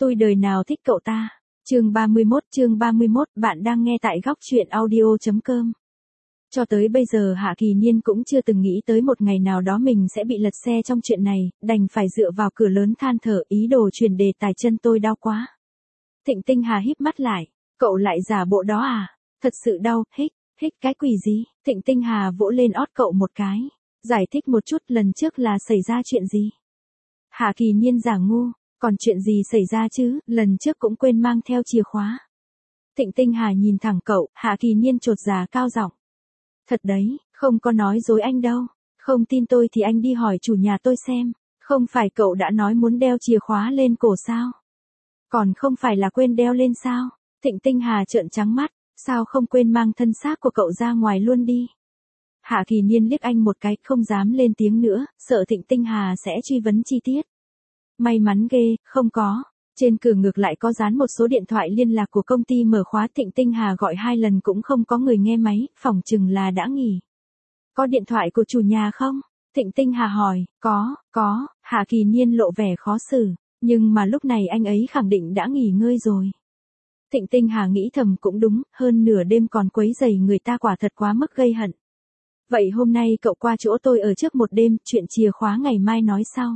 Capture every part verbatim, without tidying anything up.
Tôi đời nào thích cậu ta. Chương ba mươi mốt, chương ba mươi mốt, bạn đang nghe tại góc truyện audio chấm com. Cho tới bây giờ Hạ Kỳ Niên cũng chưa từng nghĩ tới một ngày nào đó mình sẽ bị lật xe trong chuyện này, đành phải dựa vào cửa lớn than thở, ý đồ chuyển đề tài. Chân tôi đau quá. Thịnh Tinh Hà híp mắt lại, cậu lại giả bộ đó à? Thật sự đau, hích, hích cái quỷ gì? Thịnh Tinh Hà vỗ lên ót cậu một cái, giải thích một chút lần trước là xảy ra chuyện gì. Hạ Kỳ Niên giả ngu, còn chuyện gì xảy ra chứ, lần trước cũng quên mang theo chìa khóa. Thịnh Tinh Hà nhìn thẳng cậu, Hạ Kỳ Niên chột dạ cao giọng. Thật đấy, không có nói dối anh đâu, không tin tôi thì anh đi hỏi chủ nhà tôi xem, không phải cậu đã nói muốn đeo chìa khóa lên cổ sao? Còn không phải là quên đeo lên sao? Thịnh Tinh Hà trợn trắng mắt, sao không quên mang thân xác của cậu ra ngoài luôn đi? Hạ Kỳ Niên liếc anh một cái, không dám lên tiếng nữa, sợ Thịnh Tinh Hà sẽ truy vấn chi tiết. May mắn ghê, không có. Trên cửa ngược lại có dán một số điện thoại liên lạc của công ty mở khóa. Thịnh Tinh Hà gọi hai lần cũng không có người nghe máy, phỏng chừng là đã nghỉ. Có điện thoại của chủ nhà không? Thịnh Tinh Hà hỏi. Có, có. Hạ Kỳ Niên lộ vẻ khó xử, nhưng mà lúc này anh ấy khẳng định đã nghỉ ngơi rồi. Thịnh Tinh Hà nghĩ thầm cũng đúng, hơn nửa đêm còn quấy rầy người ta quả thật quá mức gây hận. Vậy hôm nay cậu qua chỗ tôi ở trước một đêm, chuyện chìa khóa ngày mai nói sau.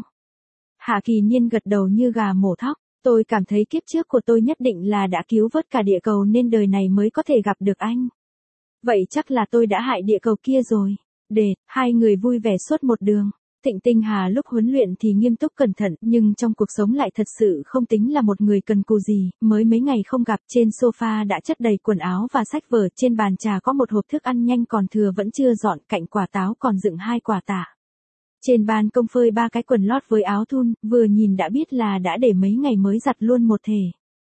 Hạ Kỳ Niên gật đầu như gà mổ thóc. Tôi cảm thấy kiếp trước của tôi nhất định là đã cứu vớt cả địa cầu nên đời này mới có thể gặp được anh. Vậy chắc là tôi đã hại địa cầu kia rồi. Để, hai người vui vẻ suốt một đường. Thịnh Tinh Hà lúc huấn luyện thì nghiêm túc cẩn thận, nhưng trong cuộc sống lại thật sự không tính là một người cần cù gì. Mới mấy ngày không gặp, trên sofa đã chất đầy quần áo và sách vở, trên bàn trà có một hộp thức ăn nhanh còn thừa vẫn chưa dọn, cạnh quả táo còn dựng hai quả tả. Trên ban công phơi ba cái quần lót với áo thun, vừa nhìn đã biết là đã để mấy ngày mới giặt luôn một thể.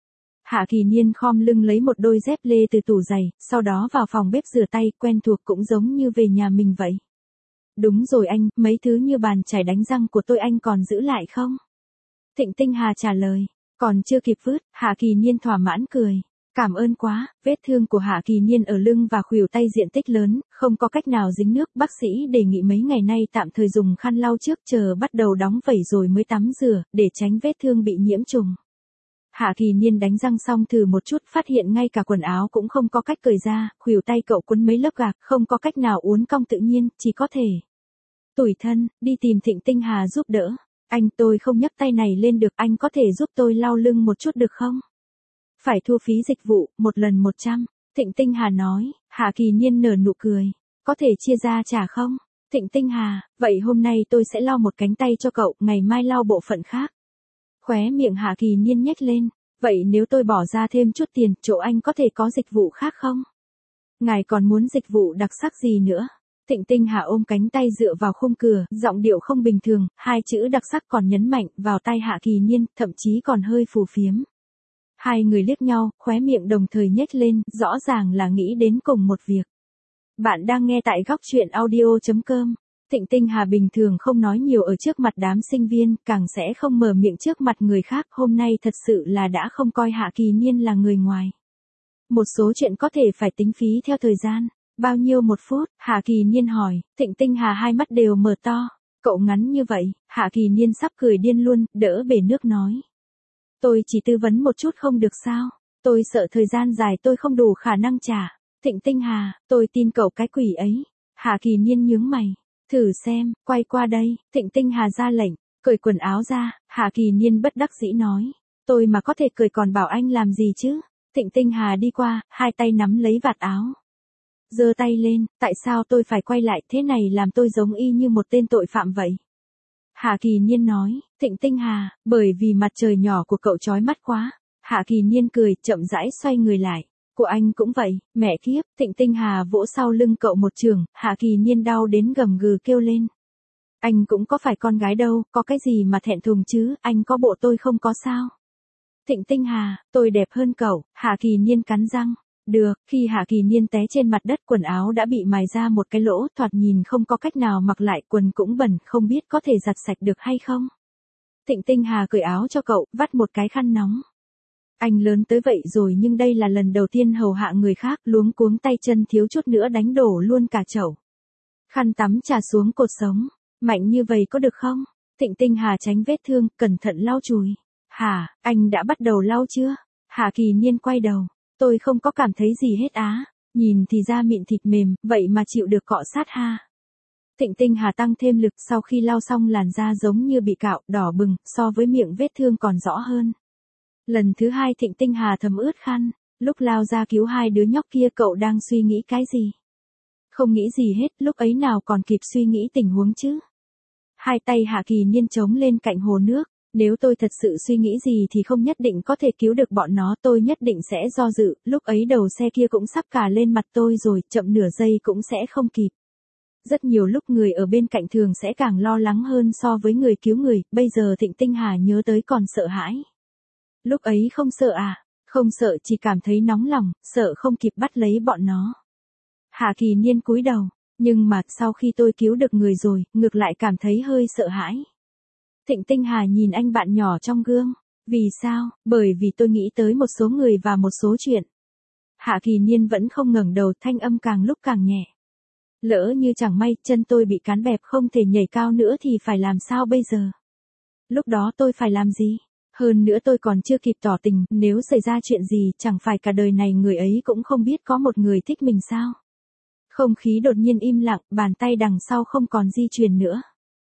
Hạ Kỳ Niên khom lưng lấy một đôi dép lê từ tủ giày, sau đó vào phòng bếp rửa tay, quen thuộc cũng giống như về nhà mình vậy. Đúng rồi anh, mấy thứ như bàn chải đánh răng của tôi anh còn giữ lại không? Thịnh Tinh Hà trả lời, còn chưa kịp vứt. Hạ Kỳ Niên thỏa mãn cười. Cảm ơn quá. Vết thương của Hạ Kỳ Niên ở lưng và khuỷu tay diện tích lớn, không có cách nào dính nước, bác sĩ đề nghị mấy ngày nay tạm thời dùng khăn lau trước, chờ bắt đầu đóng vẩy rồi mới tắm rửa, để tránh vết thương bị nhiễm trùng. Hạ Kỳ Niên đánh răng xong thử một chút, phát hiện ngay cả quần áo cũng không có cách cởi ra, khuỷu tay cậu quấn mấy lớp gạc, không có cách nào uốn cong tự nhiên, chỉ có thể tủi thân, đi tìm Thịnh Tinh Hà giúp đỡ. Anh, tôi không nhấc tay này lên được, anh có thể giúp tôi lau lưng một chút được không? Phải thu phí dịch vụ, một lần một trăm. Thịnh Tinh Hà nói. Hạ Kỳ Niên nở nụ cười. Có thể chia ra trả không? Thịnh Tinh Hà, vậy hôm nay tôi sẽ lau một cánh tay cho cậu, ngày mai lau bộ phận khác. Khóe miệng Hạ Kỳ Niên nhếch lên. Vậy nếu tôi bỏ ra thêm chút tiền, chỗ anh có thể có dịch vụ khác không? Ngài còn muốn dịch vụ đặc sắc gì nữa? Thịnh Tinh Hà ôm cánh tay dựa vào khung cửa, giọng điệu không bình thường, hai chữ đặc sắc còn nhấn mạnh vào tai Hạ Kỳ Niên, thậm chí còn hơi phù phiếm. Hai người liếc nhau, khóe miệng đồng thời nhếch lên, rõ ràng là nghĩ đến cùng một việc. Bạn đang nghe tại góc truyện audio chấm com. Thịnh Tinh Hà bình thường không nói nhiều ở trước mặt đám sinh viên, càng sẽ không mở miệng trước mặt người khác, hôm nay thật sự là đã không coi Hạ Kỳ Niên là người ngoài. Một số chuyện có thể phải tính phí theo thời gian. Bao nhiêu một phút? Hạ Kỳ Niên hỏi. Thịnh Tinh Hà hai mắt đều mở to. Cậu ngắn như vậy? Hạ Kỳ Niên sắp cười điên luôn, đỡ bể nước nói. Tôi chỉ tư vấn một chút không được sao? Tôi sợ thời gian dài tôi không đủ khả năng trả. Thịnh Tinh Hà, tôi tin cậu cái quỷ ấy. Hạ Kỳ Niên nhướng mày. Thử xem, quay qua đây. Thịnh Tinh Hà ra lệnh, cởi quần áo ra. Hạ Kỳ Niên bất đắc dĩ nói. Tôi mà có thể cởi còn bảo anh làm gì chứ? Thịnh Tinh Hà đi qua, hai tay nắm lấy vạt áo. Giơ tay lên, tại sao tôi phải quay lại, thế này làm tôi giống y như một tên tội phạm vậy. Hạ Kỳ Niên nói. Thịnh Tinh Hà, bởi vì mặt trời nhỏ của cậu chói mắt quá. Hạ Kỳ Niên cười, chậm rãi xoay người lại. Của anh cũng vậy, mẹ kiếp. Thịnh Tinh Hà vỗ sau lưng cậu một trường, Hạ Kỳ Niên đau đến gầm gừ kêu lên. Anh cũng có phải con gái đâu, có cái gì mà thẹn thùng chứ, anh có bộ tôi không có sao. Thịnh Tinh Hà, tôi đẹp hơn cậu. Hạ Kỳ Niên cắn răng. Được, khi Hạ Kỳ Niên té trên mặt đất, quần áo đã bị mài ra một cái lỗ, thoạt nhìn không có cách nào mặc lại, quần cũng bẩn, không biết có thể giặt sạch được hay không. Thịnh Tinh Hà cởi áo cho cậu, vắt một cái khăn nóng. Anh lớn tới vậy rồi nhưng đây là lần đầu tiên hầu hạ người khác, luống cuống tay chân thiếu chút nữa đánh đổ luôn cả chậu. Khăn tắm trà xuống cột sống. Mạnh như vậy có được không? Thịnh Tinh Hà tránh vết thương, cẩn thận lau chùi. Hả, anh đã bắt đầu lau chưa? Hạ Kỳ Niên quay đầu. Tôi không có cảm thấy gì hết á. Nhìn thì da mịn thịt mềm, vậy mà chịu được cọ sát ha. Thịnh Tinh Hà tăng thêm lực, sau khi lau xong làn da giống như bị cạo, đỏ bừng, so với miệng vết thương còn rõ hơn. Lần thứ hai Thịnh Tinh Hà thấm ướt khăn. Lúc lao ra cứu hai đứa nhóc kia cậu đang suy nghĩ cái gì? Không nghĩ gì hết, lúc ấy nào còn kịp suy nghĩ tình huống chứ. Hai tay Hạ Kỳ Niên trống lên cạnh hồ nước. Nếu tôi thật sự suy nghĩ gì thì không nhất định có thể cứu được bọn nó, tôi nhất định sẽ do dự, lúc ấy đầu xe kia cũng sắp cà lên mặt tôi rồi, chậm nửa giây cũng sẽ không kịp. Rất nhiều lúc người ở bên cạnh thường sẽ càng lo lắng hơn so với người cứu người, bây giờ Thịnh Tinh Hà nhớ tới còn sợ hãi. Lúc ấy không sợ à? Không sợ, chỉ cảm thấy nóng lòng, sợ không kịp bắt lấy bọn nó. Hạ Kỳ Niên cúi đầu, nhưng mà sau khi tôi cứu được người rồi, ngược lại cảm thấy hơi sợ hãi. Thịnh Tinh Hà nhìn anh bạn nhỏ trong gương. Vì sao? Bởi vì tôi nghĩ tới một số người và một số chuyện. Hạ Kỳ Niên vẫn không ngẩng đầu, thanh âm càng lúc càng nhẹ. Lỡ như chẳng may chân tôi bị cán bẹp không thể nhảy cao nữa thì phải làm sao bây giờ? Lúc đó tôi phải làm gì? Hơn nữa tôi còn chưa kịp tỏ tình, nếu xảy ra chuyện gì chẳng phải cả đời này người ấy cũng không biết có một người thích mình sao? Không khí đột nhiên im lặng, bàn tay đằng sau không còn di chuyển nữa.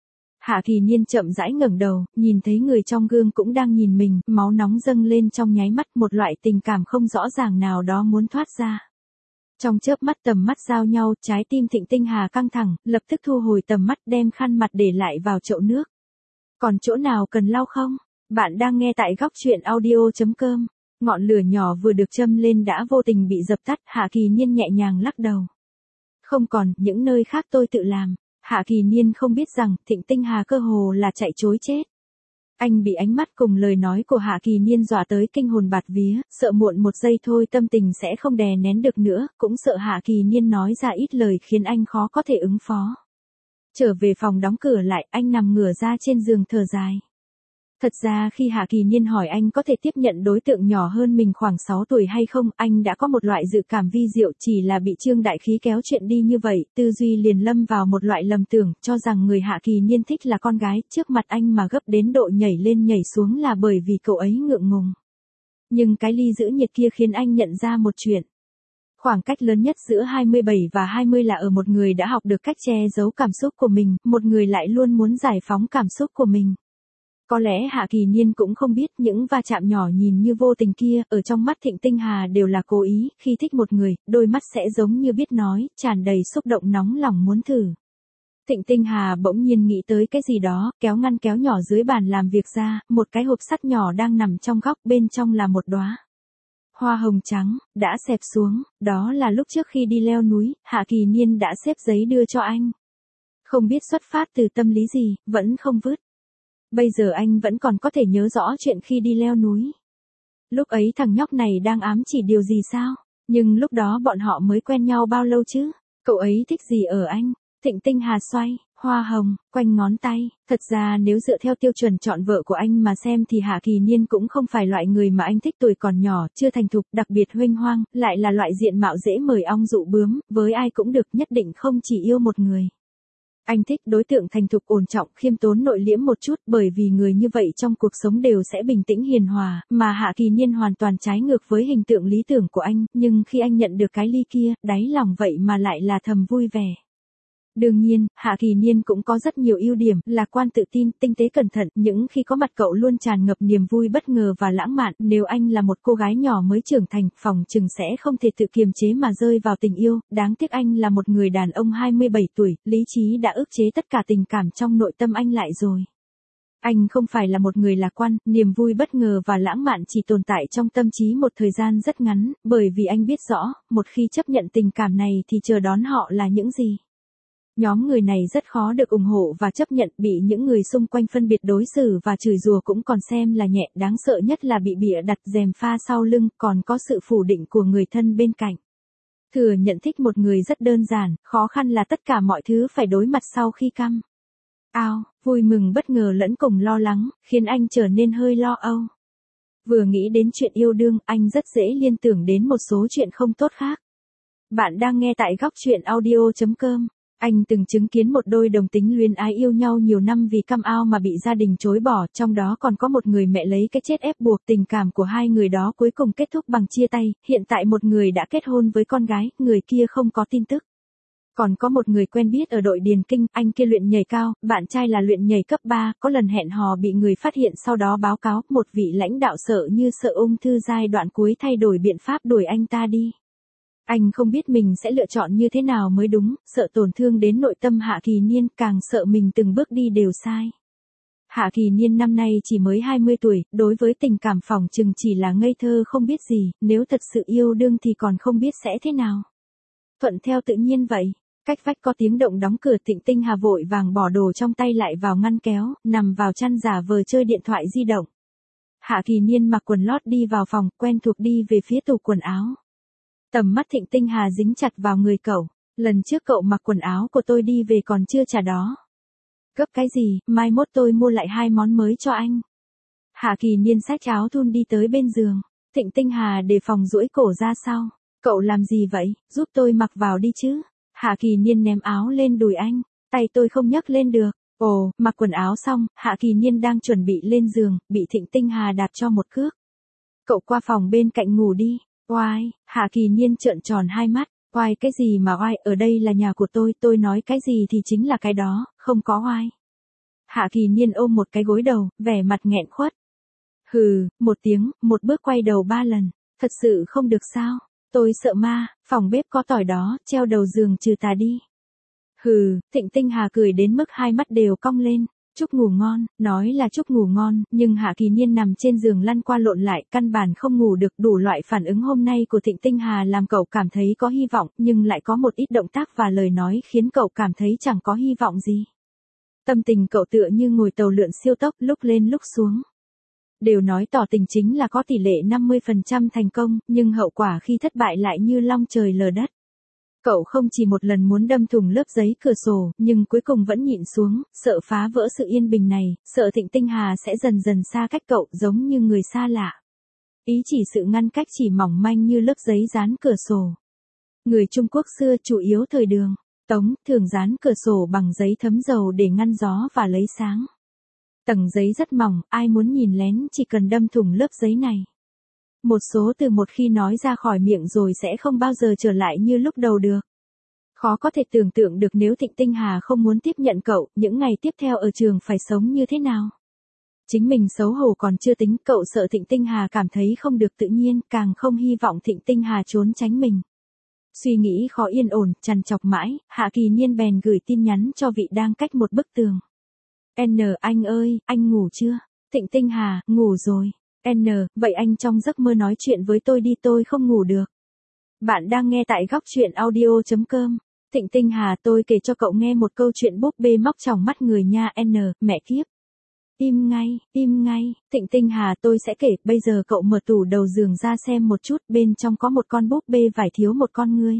Hạ Kỳ Niên chậm rãi ngẩng đầu, nhìn thấy người trong gương cũng đang nhìn mình, máu nóng dâng lên trong nháy mắt, một loại tình cảm không rõ ràng nào đó muốn thoát ra. Trong chớp mắt tầm mắt giao nhau, trái tim Thịnh Tinh Hà căng thẳng, lập tức thu hồi tầm mắt đem khăn mặt để lại vào chậu nước. Còn chỗ nào cần lau không? Bạn đang nghe tại góc truyện audio chấm com. Ngọn lửa nhỏ vừa được châm lên đã vô tình bị dập tắt, Hạ Kỳ Niên nhẹ nhàng lắc đầu. Không còn, những nơi khác tôi tự làm. Hạ Kỳ Niên không biết rằng, Thịnh Tinh Hà cơ hồ là chạy trối chết. Anh bị ánh mắt cùng lời nói của Hạ Kỳ Niên dọa tới kinh hồn bạt vía, sợ muộn một giây thôi tâm tình sẽ không đè nén được nữa, cũng sợ Hạ Kỳ Niên nói ra ít lời khiến anh khó có thể ứng phó. Trở về phòng đóng cửa lại, anh nằm ngửa ra trên giường thở dài. Thật ra khi Hạ Kỳ Niên hỏi anh có thể tiếp nhận đối tượng nhỏ hơn mình khoảng sáu tuổi hay không, anh đã có một loại dự cảm vi diệu, chỉ là bị Trương Đại Khí kéo chuyện đi như vậy, tư duy liền lâm vào một loại lầm tưởng, cho rằng người Hạ Kỳ Niên thích là con gái, trước mặt anh mà gấp đến độ nhảy lên nhảy xuống là bởi vì cậu ấy ngượng ngùng. Nhưng cái ly giữ nhiệt kia khiến anh nhận ra một chuyện. Khoảng cách lớn nhất giữa hai mươi bảy và hai mươi là ở một người đã học được cách che giấu cảm xúc của mình, một người lại luôn muốn giải phóng cảm xúc của mình. Có lẽ Hạ Kỳ Niên cũng không biết những va chạm nhỏ nhìn như vô tình kia, ở trong mắt Thịnh Tinh Hà đều là cố ý, khi thích một người, đôi mắt sẽ giống như biết nói, tràn đầy xúc động nóng lòng muốn thử. Thịnh Tinh Hà bỗng nhiên nghĩ tới cái gì đó, kéo ngăn kéo nhỏ dưới bàn làm việc ra, một cái hộp sắt nhỏ đang nằm trong góc, bên trong là một đóa hoa hồng trắng, đã xẹp xuống, đó là lúc trước khi đi leo núi, Hạ Kỳ Niên đã xếp giấy đưa cho anh. Không biết xuất phát từ tâm lý gì, vẫn không vứt. Bây giờ anh vẫn còn có thể nhớ rõ chuyện khi đi leo núi. Lúc ấy thằng nhóc này đang ám chỉ điều gì sao? Nhưng lúc đó bọn họ mới quen nhau bao lâu chứ? Cậu ấy thích gì ở anh? Thịnh Tinh Hà xoay, hoa hồng, quanh ngón tay. Thật ra nếu dựa theo tiêu chuẩn chọn vợ của anh mà xem thì Hạ Kỳ Niên cũng không phải loại người mà anh thích, tuổi còn nhỏ, chưa thành thục, đặc biệt huênh hoang, lại là loại diện mạo dễ mời ong dụ bướm, với ai cũng được, nhất định không chỉ yêu một người. Anh thích đối tượng thành thục, ổn trọng, khiêm tốn, nội liễm một chút, bởi vì người như vậy trong cuộc sống đều sẽ bình tĩnh hiền hòa, mà Hạ Kỳ Niên hoàn toàn trái ngược với hình tượng lý tưởng của anh, nhưng khi anh nhận được cái ly kia, đáy lòng vậy mà lại là thầm vui vẻ. Đương nhiên, Hạ Kỳ Niên cũng có rất nhiều ưu điểm, lạc quan, tự tin, tinh tế, cẩn thận, những khi có mặt cậu luôn tràn ngập niềm vui, bất ngờ và lãng mạn. Nếu anh là một cô gái nhỏ mới trưởng thành, phòng chừng sẽ không thể tự kiềm chế mà rơi vào tình yêu, đáng tiếc anh là một người đàn ông hai mươi bảy tuổi, lý trí đã ức chế tất cả tình cảm trong nội tâm anh lại rồi. Anh không phải là một người lạc quan, niềm vui, bất ngờ và lãng mạn chỉ tồn tại trong tâm trí một thời gian rất ngắn, bởi vì anh biết rõ, một khi chấp nhận tình cảm này thì chờ đón họ là những gì. Nhóm người này rất khó được ủng hộ và chấp nhận, bị những người xung quanh phân biệt đối xử và chửi rủa cũng còn xem là nhẹ, đáng sợ nhất là bị bịa đặt gièm pha sau lưng, còn có sự phủ định của người thân bên cạnh. Thừa nhận thích một người rất đơn giản, khó khăn là tất cả mọi thứ phải đối mặt sau khi căm. Ao, vui mừng, bất ngờ lẫn cùng lo lắng, khiến anh trở nên hơi lo âu. Vừa nghĩ đến chuyện yêu đương, anh rất dễ liên tưởng đến một số chuyện không tốt khác. Bạn đang nghe tại góc truyện audio chấm com. Anh từng chứng kiến một đôi đồng tính luyến ái yêu nhau nhiều năm vì căm ao mà bị gia đình chối bỏ, trong đó còn có một người mẹ lấy cái chết ép buộc tình cảm của hai người đó cuối cùng kết thúc bằng chia tay, hiện tại một người đã kết hôn với con gái, người kia không có tin tức. Còn có một người quen biết ở đội điền kinh, anh kia luyện nhảy cao, bạn trai là luyện nhảy cấp ba, có lần hẹn hò bị người phát hiện sau đó báo cáo, một vị lãnh đạo sợ như sợ ung thư giai đoạn cuối thay đổi biện pháp đuổi anh ta đi. Anh không biết mình sẽ lựa chọn như thế nào mới đúng, sợ tổn thương đến nội tâm Hạ Kỳ Niên, càng sợ mình từng bước đi đều sai. Hạ Kỳ Niên năm nay chỉ mới hai mươi tuổi, đối với tình cảm phỏng chừng chỉ là ngây thơ không biết gì, nếu thật sự yêu đương thì còn không biết sẽ thế nào. Thuận theo tự nhiên vậy. Cách vách có tiếng động đóng cửa, Thịnh Tinh Hà vội vàng bỏ đồ trong tay lại vào ngăn kéo, nằm vào chăn giả vờ chơi điện thoại di động. Hạ Kỳ Niên mặc quần lót đi vào phòng, quen thuộc đi về phía tủ quần áo. Tầm mắt Thịnh Tinh Hà dính chặt vào người cậu. Lần trước cậu mặc quần áo của tôi đi về còn chưa trả đó. Gấp cái gì, mai mốt tôi mua lại hai món mới cho anh. Hạ Kỳ Niên xách áo thun đi tới bên giường. Thịnh Tinh Hà đề phòng duỗi cổ ra sau. Cậu làm gì vậy, giúp tôi mặc vào đi chứ. Hạ Kỳ Niên ném áo lên đùi anh. Tay tôi không nhấc lên được. Ồ, mặc quần áo xong, Hạ Kỳ Niên đang chuẩn bị lên giường, bị Thịnh Tinh Hà đạp cho một cước. Cậu qua phòng bên cạnh ngủ đi. Oai, Hạ Kỳ Niên trợn tròn hai mắt. Oai cái gì mà oai, ở đây là nhà của tôi, tôi nói cái gì thì chính là cái đó, không có oai. Hạ Kỳ Niên ôm một cái gối đầu, vẻ mặt nghẹn khuất. Hừ, một tiếng, một bước quay đầu ba lần. Thật sự không được sao? Tôi sợ ma, phòng bếp có tỏi đó, treo đầu giường trừ tà đi. Hừ, Thịnh Tinh Hà cười đến mức hai mắt đều cong lên. Chúc ngủ ngon, nói là chúc ngủ ngon, nhưng Hạ Kỳ Niên nằm trên giường lăn qua lộn lại, căn bản không ngủ được. Đủ loại phản ứng hôm nay của Thịnh Tinh Hà làm cậu cảm thấy có hy vọng, nhưng lại có một ít động tác và lời nói khiến cậu cảm thấy chẳng có hy vọng gì. Tâm tình cậu tựa như ngồi tàu lượn siêu tốc, lúc lên lúc xuống. Đều nói tỏ tình chính là có tỷ lệ năm mươi phần trăm thành công, nhưng hậu quả khi thất bại lại như long trời lở đất. Cậu không chỉ một lần muốn đâm thủng lớp giấy cửa sổ, nhưng cuối cùng vẫn nhịn xuống, sợ phá vỡ sự yên bình này, sợ Thịnh Tinh Hà sẽ dần dần xa cách cậu giống như người xa lạ. Ý chỉ sự ngăn cách chỉ mỏng manh như lớp giấy dán cửa sổ. Người Trung Quốc xưa chủ yếu thời Đường, Tống thường dán cửa sổ bằng giấy thấm dầu để ngăn gió và lấy sáng. Tầng giấy rất mỏng, ai muốn nhìn lén chỉ cần đâm thủng lớp giấy này. Một số từ một khi nói ra khỏi miệng rồi sẽ không bao giờ trở lại như lúc đầu được. Khó có thể tưởng tượng được nếu Thịnh Tinh Hà không muốn tiếp nhận cậu, những ngày tiếp theo ở trường phải sống như thế nào. Chính mình xấu hổ còn chưa tính, cậu sợ Thịnh Tinh Hà cảm thấy không được tự nhiên, càng không hy vọng Thịnh Tinh Hà trốn tránh mình. Suy nghĩ khó yên ổn, trằn trọc mãi, Hạ Kỳ Niên bèn gửi tin nhắn cho vị đang cách một bức tường. N, anh ơi, anh ngủ chưa? Thịnh Tinh Hà, ngủ rồi. N, vậy anh trong giấc mơ nói chuyện với tôi đi, tôi không ngủ được. Bạn đang nghe tại góc truyện audio chấm com. Thịnh Tinh Hà, tôi kể cho cậu nghe một câu chuyện búp bê móc tròng mắt người nha. N, mẹ kiếp. Im ngay, im ngay, Thịnh Tinh Hà, tôi sẽ kể, bây giờ cậu mở tủ đầu giường ra xem một chút, bên trong có một con búp bê vải thiếu một con ngươi.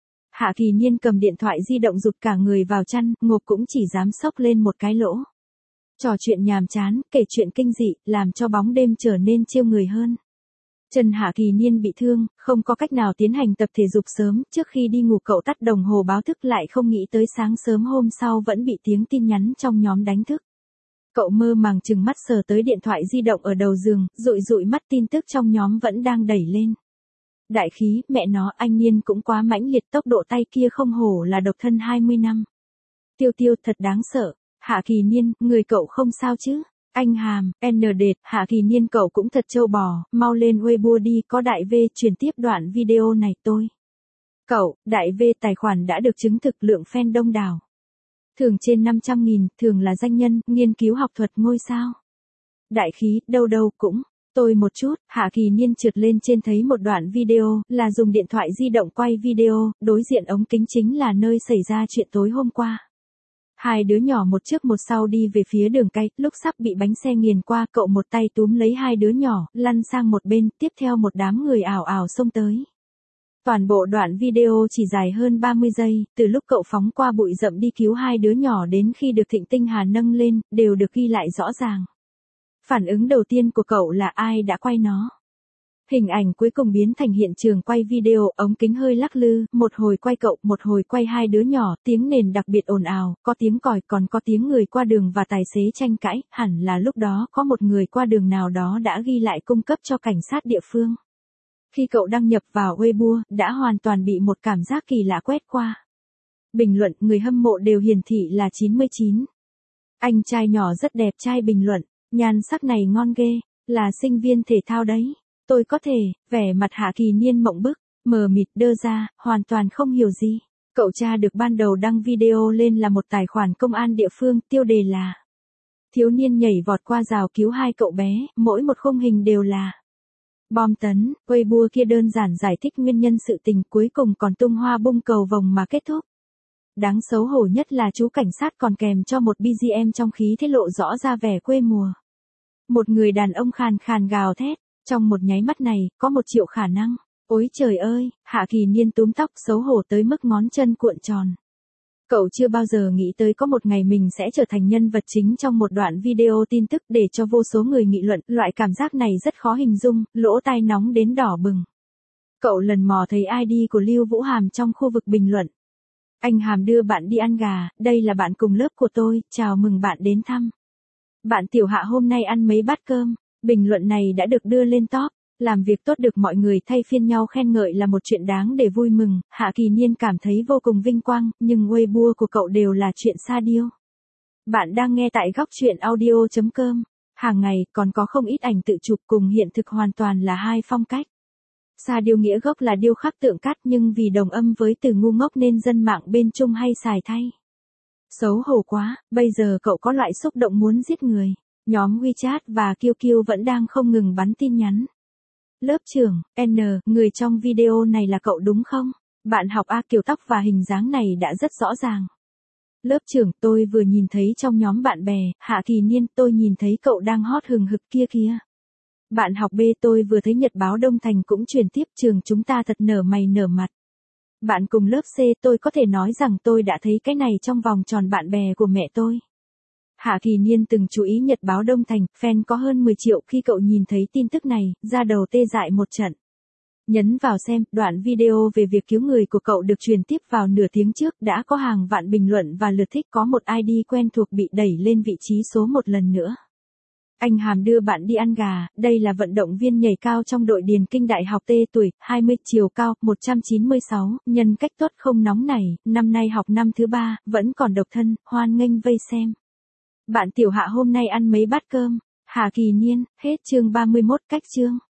Hạ Kỳ Niên cầm điện thoại di động rụt cả người vào chăn, ngộp cũng chỉ dám xốc lên một cái lỗ. Trò chuyện nhàm chán, kể chuyện kinh dị, làm cho bóng đêm trở nên chiêu người hơn. Chân Hạ Kỳ Niên bị thương, không có cách nào tiến hành tập thể dục sớm, trước khi đi ngủ cậu tắt đồng hồ báo thức lại không nghĩ tới sáng sớm hôm sau vẫn bị tiếng tin nhắn trong nhóm đánh thức. Cậu mơ màng chừng mắt sờ tới điện thoại di động ở đầu giường, dụi dụi mắt tin tức trong nhóm vẫn đang đẩy lên. Đại khí, mẹ nó, anh Niên cũng quá mãnh liệt, tốc độ tay kia không hổ là độc thân hai mươi năm. Tiêu Tiêu, thật đáng sợ. Hạ Kỳ Niên, người cậu không sao chứ? Anh Hàm, N đệt, Hạ Kỳ Niên cậu cũng thật trâu bò, mau lên Weibo đi, có đại V truyền tiếp đoạn video này tôi. Cậu, đại V tài khoản đã được chứng thực, lượng fan đông đảo. Thường trên năm trăm nghìn, thường là danh nhân, nghiên cứu học thuật ngôi sao. Đại khí, đâu đâu cũng. Tôi một chút, Hạ Kỳ Niên trượt lên trên thấy một đoạn video, là dùng điện thoại di động quay video, đối diện ống kính chính là nơi xảy ra chuyện tối hôm qua. Hai đứa nhỏ một trước một sau đi về phía đường cay, lúc sắp bị bánh xe nghiền qua, cậu một tay túm lấy hai đứa nhỏ, lăn sang một bên, tiếp theo một đám người ảo ảo xông tới. Toàn bộ đoạn video chỉ dài hơn ba mươi giây, từ lúc cậu phóng qua bụi rậm đi cứu hai đứa nhỏ đến khi được Thịnh Tinh Hà nâng lên, đều được ghi lại rõ ràng. Phản ứng đầu tiên của cậu là ai đã quay nó? Hình ảnh cuối cùng biến thành hiện trường quay video, ống kính hơi lắc lư, một hồi quay cậu, một hồi quay hai đứa nhỏ, tiếng nền đặc biệt ồn ào, có tiếng còi, còn có tiếng người qua đường và tài xế tranh cãi, hẳn là lúc đó có một người qua đường nào đó đã ghi lại cung cấp cho cảnh sát địa phương. Khi cậu đăng nhập vào Weibo, đã hoàn toàn bị một cảm giác kỳ lạ quét qua. Bình luận, người hâm mộ đều hiển thị là chín mươi chín. Anh trai nhỏ rất đẹp trai bình luận, nhan sắc này ngon ghê, là sinh viên thể thao đấy. Tôi có thể, vẻ mặt Hạ Kỳ Niên mộng bức, mờ mịt đơ ra, hoàn toàn không hiểu gì. Cậu cha được ban đầu đăng video lên là một tài khoản công an địa phương, tiêu đề là thiếu niên nhảy vọt qua rào cứu hai cậu bé, mỗi một khung hình đều là bom tấn. Weibo kia đơn giản giải thích nguyên nhân sự tình, cuối cùng còn tung hoa bung cầu vồng mà kết thúc. Đáng xấu hổ nhất là chú cảnh sát còn kèm cho một bê giê em trong khí thế lộ rõ ra vẻ quê mùa. Một người đàn ông khàn khàn gào thét. Trong một nháy mắt này, có một triệu khả năng. Ôi trời ơi, Hạ Kỳ Niên túm tóc xấu hổ tới mức ngón chân cuộn tròn. Cậu chưa bao giờ nghĩ tới có một ngày mình sẽ trở thành nhân vật chính trong một đoạn video tin tức để cho vô số người nghị luận. Loại cảm giác này rất khó hình dung, lỗ tai nóng đến đỏ bừng. Cậu lần mò thấy i đê của Lưu Vũ Hàm trong khu vực bình luận. Anh Hàm đưa bạn đi ăn gà, đây là bạn cùng lớp của tôi, chào mừng bạn đến thăm. Bạn Tiểu Hạ hôm nay ăn mấy bát cơm. Bình luận này đã được đưa lên top, làm việc tốt được mọi người thay phiên nhau khen ngợi là một chuyện đáng để vui mừng, Hạ Kỳ Niên cảm thấy vô cùng vinh quang, nhưng Weibo của cậu đều là chuyện sa điêu. Bạn đang nghe tại góc truyện audio chấm com, hàng ngày còn có không ít ảnh tự chụp cùng hiện thực hoàn toàn là hai phong cách. Sa điêu nghĩa gốc là điêu khắc tượng cát nhưng vì đồng âm với từ ngu ngốc nên dân mạng bên Trung hay xài thay. Xấu hổ quá, bây giờ cậu có loại xúc động muốn giết người. Nhóm WeChat và Q Q vẫn đang không ngừng bắn tin nhắn. Lớp trưởng, N, người trong video này là cậu đúng không? Bạn học A, kiểu tóc và hình dáng này đã rất rõ ràng. Lớp trưởng, tôi vừa nhìn thấy trong nhóm bạn bè, Hạ Kỳ Niên, tôi nhìn thấy cậu đang hot hừng hực kia kìa. Bạn học B, tôi vừa thấy Nhật báo Đông Thành cũng truyền tiếp, trường chúng ta thật nở mày nở mặt. Bạn cùng lớp C, tôi có thể nói rằng tôi đã thấy cái này trong vòng tròn bạn bè của mẹ tôi. Hạ Kỳ Niên từng chú ý Nhật báo Đông Thành, fan có hơn mười triệu, khi cậu nhìn thấy tin tức này, da đầu tê dại một trận. Nhấn vào xem, đoạn video về việc cứu người của cậu được truyền tiếp vào nửa tiếng trước, đã có hàng vạn bình luận và lượt thích, có một i đê quen thuộc bị đẩy lên vị trí số một lần nữa. Anh Hàm đưa bạn đi ăn gà, đây là vận động viên nhảy cao trong đội điền kinh đại học T, tuổi hai mươi, chiều cao một trăm chín mươi sáu, nhân cách tốt không nóng nảy, năm nay học năm thứ ba, vẫn còn độc thân, hoan nghênh vây xem. Bạn Tiểu Hạ hôm nay ăn mấy bát cơm? Hạ Kỳ Niên, hết chương ba mươi mốt, cách chương.